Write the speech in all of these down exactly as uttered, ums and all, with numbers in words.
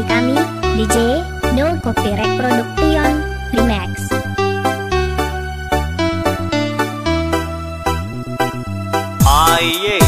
kami, D J No Copyright Production Remix. Aye.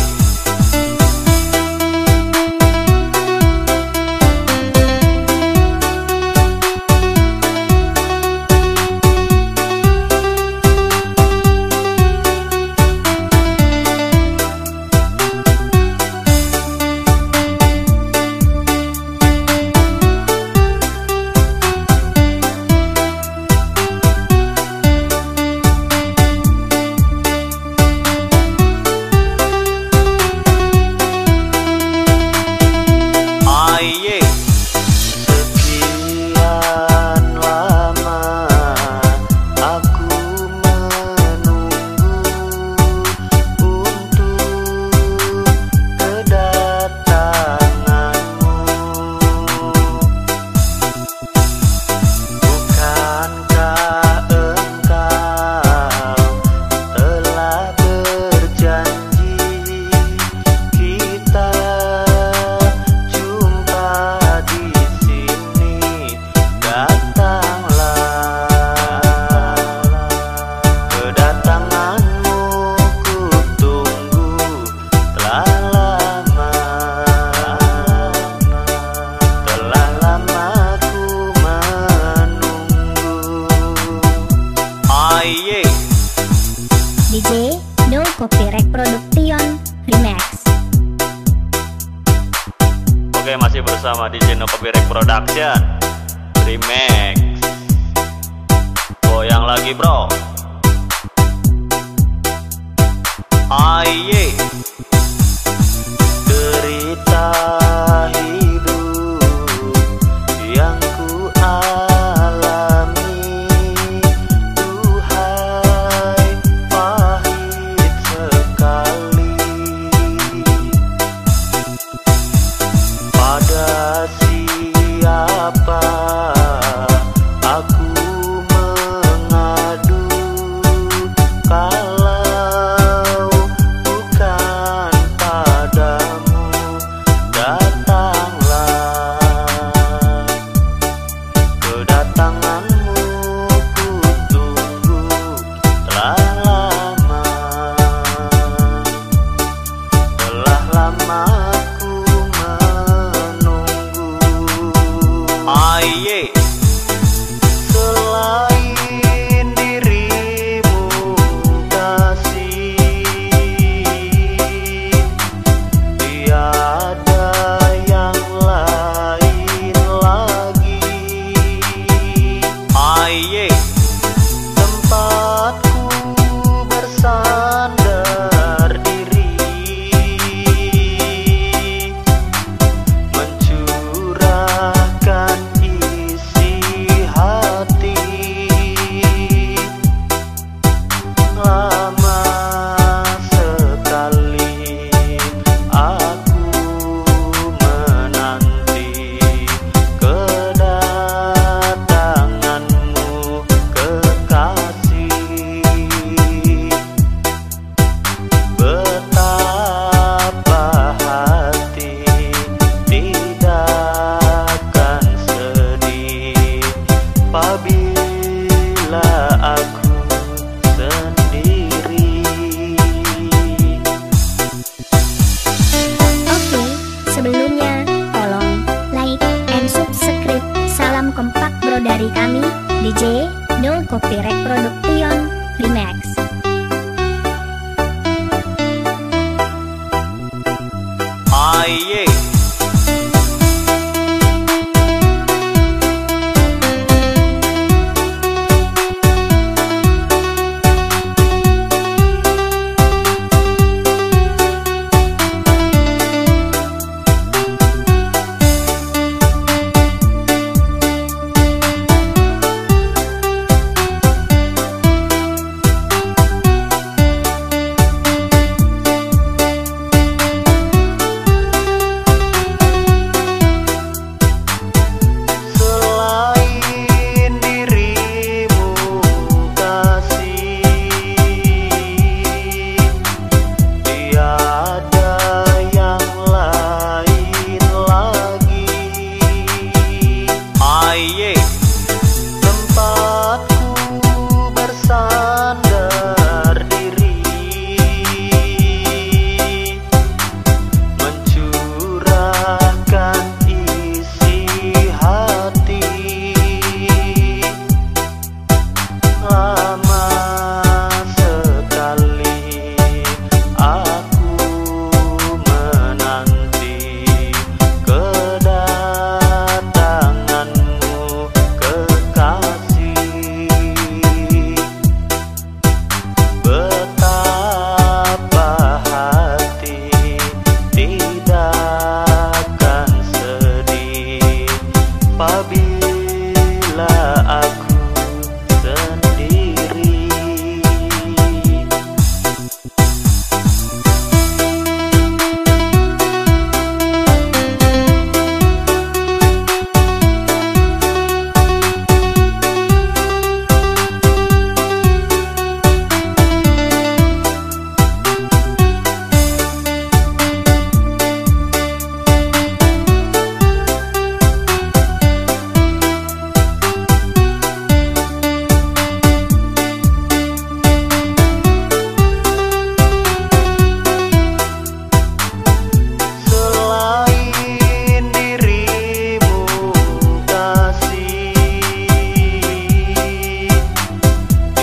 D J No Copyright Production Remix. Oke, masih bersama D J No Copyright Production Remix. Goyang lagi bro. Aye. Derita hidup yang ku alami, duhai pahit sekali. Pada siapa aku mengadu kalau bukan padamu? Datanglah, kedatanganmu ku tunggu telah lama, telah lama ku menunggu. Aye. Selain dirimu kasih, tiada yang lain lagi. Aye. Tempatku bersandar diri, mencurahkan isi hati. Lama sekali aku menanti kedatanganmu kekasih. Betapa hati tidak akan sedih apabila aku sendiri. Oke, sebelumnya tolong like and subscribe. Salam kompak bro dari kami, D J No Copyright Production Remix. Aye.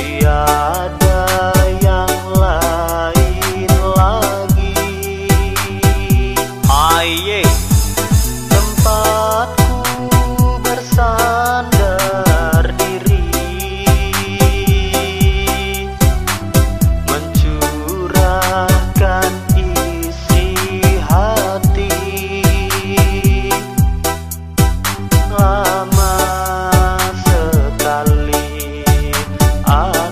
tiada yang lain lagi. Aye, Tempatku bersandar diri, mencurahkan isi hati. Lama sekali